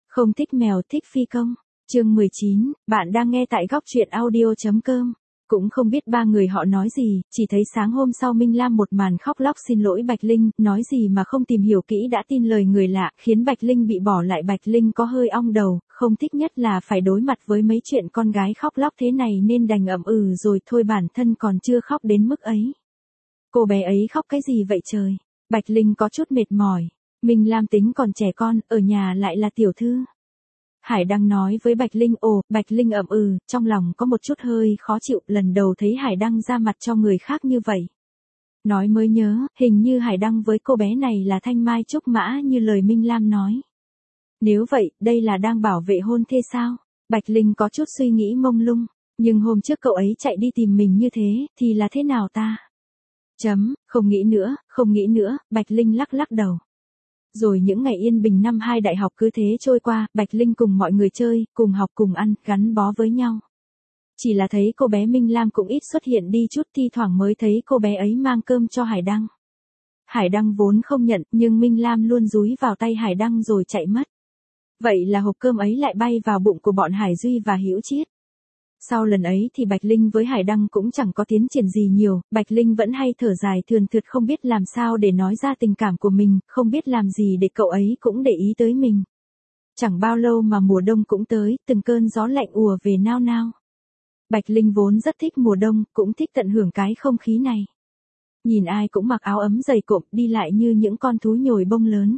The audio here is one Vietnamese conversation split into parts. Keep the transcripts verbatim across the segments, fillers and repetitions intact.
Không thích mèo thích phi công. Chương mười chín, bạn đang nghe tại góc truyện audio.com. Cũng không biết ba người họ nói gì, chỉ thấy sáng hôm sau Minh Lam một màn khóc lóc xin lỗi Bạch Linh, nói gì mà không tìm hiểu kỹ đã tin lời người lạ, khiến Bạch Linh bị bỏ lại. Bạch Linh có hơi ong đầu, không thích nhất là phải đối mặt với mấy chuyện con gái khóc lóc thế này nên đành ậm ừ rồi thôi, bản thân còn chưa khóc đến mức ấy. Cô bé ấy khóc cái gì vậy trời? Bạch Linh có chút mệt mỏi. Minh Lam tính còn trẻ con, ở nhà lại là tiểu thư. Hải Đăng nói với Bạch Linh. Ồ, Bạch Linh ậm ừ, trong lòng có một chút hơi khó chịu, lần đầu thấy Hải Đăng ra mặt cho người khác như vậy. Nói mới nhớ, hình như Hải Đăng với cô bé này là thanh mai trúc mã như lời Minh Lam nói. Nếu vậy, đây là đang bảo vệ hôn thê sao? Bạch Linh có chút suy nghĩ mông lung, nhưng hôm trước cậu ấy chạy đi tìm mình như thế, thì là thế nào ta? Chấm, không nghĩ nữa, không nghĩ nữa, Bạch Linh lắc lắc đầu. Rồi những ngày yên bình năm hai đại học cứ thế trôi qua, Bạch Linh cùng mọi người chơi, cùng học cùng ăn, gắn bó với nhau. Chỉ là thấy cô bé Minh Lam cũng ít xuất hiện đi chút, thi thoảng mới thấy cô bé ấy mang cơm cho Hải Đăng. Hải Đăng vốn không nhận, nhưng Minh Lam luôn dúi vào tay Hải Đăng rồi chạy mất. Vậy là hộp cơm ấy lại bay vào bụng của bọn Hải Duy và Hữu Chiết. Sau lần ấy thì Bạch Linh với Hải Đăng cũng chẳng có tiến triển gì nhiều, Bạch Linh vẫn hay thở dài thườn thượt không biết làm sao để nói ra tình cảm của mình, không biết làm gì để cậu ấy cũng để ý tới mình. Chẳng bao lâu mà mùa đông cũng tới, từng cơn gió lạnh ùa về nao nao. Bạch Linh vốn rất thích mùa đông, cũng thích tận hưởng cái không khí này. Nhìn ai cũng mặc áo ấm dày cộm, đi lại như những con thú nhồi bông lớn.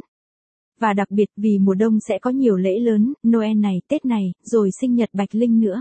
Và đặc biệt vì mùa đông sẽ có nhiều lễ lớn, Noel này, Tết này, rồi sinh nhật Bạch Linh nữa.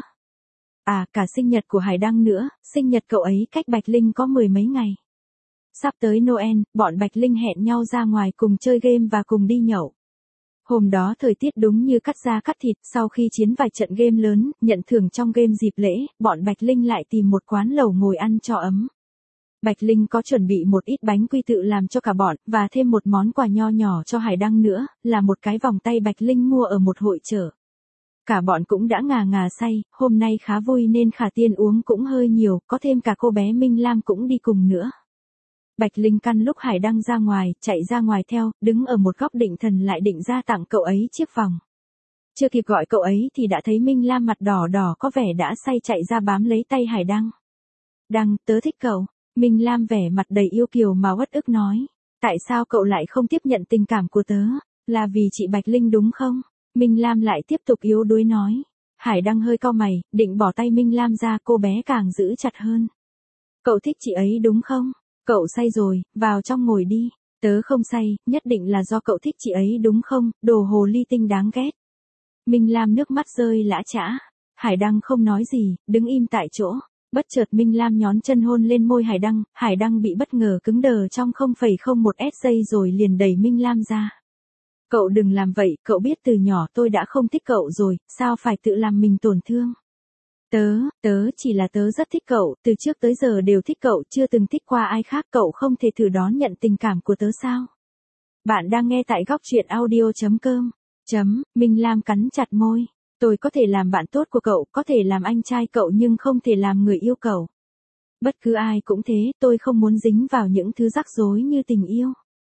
À, cả sinh nhật của Hải Đăng nữa, sinh nhật cậu ấy cách Bạch Linh có mười mấy ngày. Sắp tới Noel, bọn Bạch Linh hẹn nhau ra ngoài cùng chơi game và cùng đi nhậu. Hôm đó thời tiết đúng như cắt da cắt thịt, sau khi chiến vài trận game lớn, nhận thưởng trong game dịp lễ, bọn Bạch Linh lại tìm một quán lẩu ngồi ăn cho ấm. Bạch Linh có chuẩn bị một ít bánh quy tự làm cho cả bọn, và thêm một món quà nho nhỏ cho Hải Đăng nữa, là một cái vòng tay Bạch Linh mua ở một hội chợ. Cả bọn cũng đã ngà ngà say, hôm nay khá vui nên Khả Tiên uống cũng hơi nhiều, có thêm cả cô bé Minh Lam cũng đi cùng nữa. Bạch Linh căn lúc Hải Đăng ra ngoài, chạy ra ngoài theo, đứng ở một góc định thần lại định ra tặng cậu ấy chiếc vòng. Chưa kịp gọi cậu ấy thì đã thấy Minh Lam mặt đỏ đỏ có vẻ đã say chạy ra bám lấy tay Hải Đăng. Đăng, tớ thích cậu. Minh Lam vẻ mặt đầy yêu kiều mà uất ức nói. Tại sao cậu lại không tiếp nhận tình cảm của tớ? Là vì chị Bạch Linh đúng không? Minh Lam lại tiếp tục yếu đuối nói. Hải Đăng hơi cau mày, định bỏ tay Minh Lam ra, cô bé càng giữ chặt hơn. Cậu thích chị ấy đúng không? Cậu say rồi, vào trong ngồi đi. Tớ không say, nhất định là do cậu thích chị ấy đúng không? Đồ hồ ly tinh đáng ghét. Minh Lam nước mắt rơi lã chã. Hải Đăng không nói gì, đứng im tại chỗ. Bất chợt Minh Lam nhón chân hôn lên môi Hải Đăng, Hải Đăng bị bất ngờ cứng đờ trong không phẩy không một giây rồi liền đẩy Minh Lam ra. Cậu đừng làm vậy, cậu biết từ nhỏ tôi đã không thích cậu rồi, sao phải tự làm mình tổn thương. Tớ, tớ chỉ là tớ rất thích cậu, từ trước tới giờ đều thích cậu, chưa từng thích qua ai khác, cậu không thể thử đón nhận tình cảm của tớ sao? Bạn đang nghe tại góc truyện audio.com. Chấm, Minh Lam cắn chặt môi. Tôi có thể làm bạn tốt của cậu, có thể làm anh trai cậu nhưng không thể làm người yêu cậu. Bất cứ ai cũng thế, tôi không muốn dính vào những thứ rắc rối như tình yêu.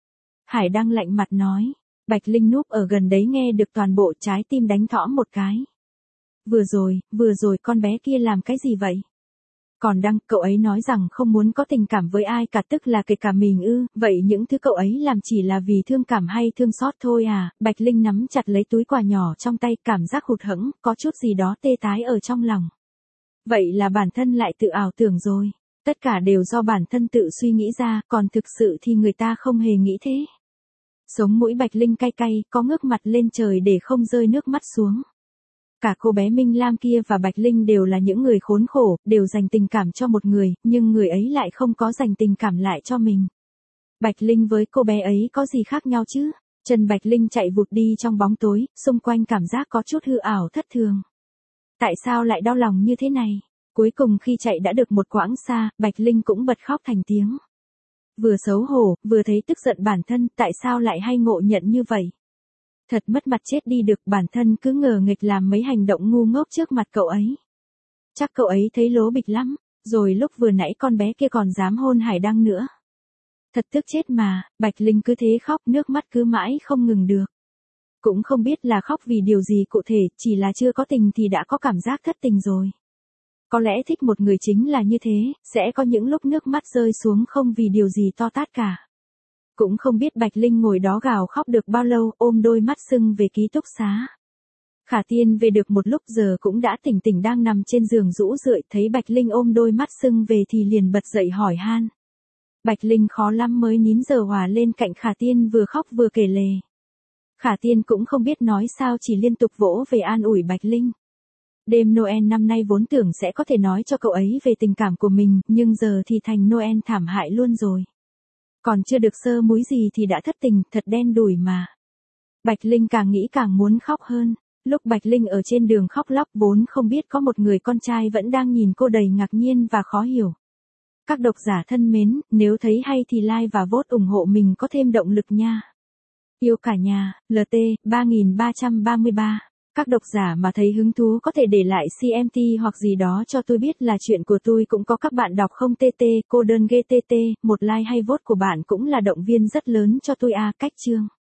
Hải Đăng lạnh mặt nói. Bạch Linh núp ở gần đấy nghe được toàn bộ, trái tim đánh thõm một cái. Vừa rồi, vừa rồi con bé kia làm cái gì vậy? Còn Đăng, cậu ấy nói rằng không muốn có tình cảm với ai cả, tức là kể cả mình ư, vậy những thứ cậu ấy làm chỉ là vì thương cảm hay thương xót thôi à? Bạch Linh nắm chặt lấy túi quà nhỏ trong tay, cảm giác hụt hẫng, có chút gì đó tê tái ở trong lòng. Vậy là bản thân lại tự ảo tưởng rồi. Tất cả đều do bản thân tự suy nghĩ ra, còn thực sự thì người ta không hề nghĩ thế. Sống mũi Bạch Linh cay cay, có ngước mặt lên trời để không rơi nước mắt xuống. Cả cô bé Minh Lam kia và Bạch Linh đều là những người khốn khổ, đều dành tình cảm cho một người, nhưng người ấy lại không có dành tình cảm lại cho mình. Bạch Linh với cô bé ấy có gì khác nhau chứ? Chân Bạch Linh chạy vụt đi trong bóng tối, xung quanh cảm giác có chút hư ảo thất thường. Tại sao lại đau lòng như thế này? Cuối cùng khi chạy đã được một quãng xa, Bạch Linh cũng bật khóc thành tiếng. Vừa xấu hổ, vừa thấy tức giận bản thân, tại sao lại hay ngộ nhận như vậy? Thật mất mặt chết đi được, bản thân cứ ngờ nghịch làm mấy hành động ngu ngốc trước mặt cậu ấy. Chắc cậu ấy thấy lố bịch lắm, rồi lúc vừa nãy con bé kia còn dám hôn Hải Đăng nữa. Thật tức chết mà, Bạch Linh cứ thế khóc, nước mắt cứ mãi không ngừng được. Cũng không biết là khóc vì điều gì cụ thể, chỉ là chưa có tình thì đã có cảm giác thất tình rồi. Có lẽ thích một người chính là như thế, sẽ có những lúc nước mắt rơi xuống không vì điều gì to tát cả. Cũng không biết Bạch Linh ngồi đó gào khóc được bao lâu, ôm đôi mắt sưng về ký túc xá. Khả Tiên về được một lúc giờ cũng đã tỉnh tỉnh đang nằm trên giường rũ rượi, thấy Bạch Linh ôm đôi mắt sưng về thì liền bật dậy hỏi han. Bạch Linh khó lắm mới nín giờ hòa lên cạnh Khả Tiên vừa khóc vừa kể lể. Khả Tiên cũng không biết nói sao chỉ liên tục vỗ về an ủi Bạch Linh. Đêm Noel năm nay vốn tưởng sẽ có thể nói cho cậu ấy về tình cảm của mình, nhưng giờ thì thành Noel thảm hại luôn rồi. Còn chưa được sơ múi gì thì đã thất tình, thật đen đủi mà. Bạch Linh càng nghĩ càng muốn khóc hơn. Lúc Bạch Linh ở trên đường khóc lóc vốn không biết có một người con trai vẫn đang nhìn cô đầy ngạc nhiên và khó hiểu. Các độc giả thân mến, nếu thấy hay thì like và vote ủng hộ mình có thêm động lực nha. Yêu cả nhà, lờ tê, ba nghìn ba trăm ba mươi ba. Các độc giả mà thấy hứng thú có thể để lại xê em tê hoặc gì đó cho tôi biết là chuyện của tôi cũng có các bạn đọc không tê tê, cô đơn ghê tê tê, một like hay vote của bạn cũng là động viên rất lớn cho tôi à, cách chương.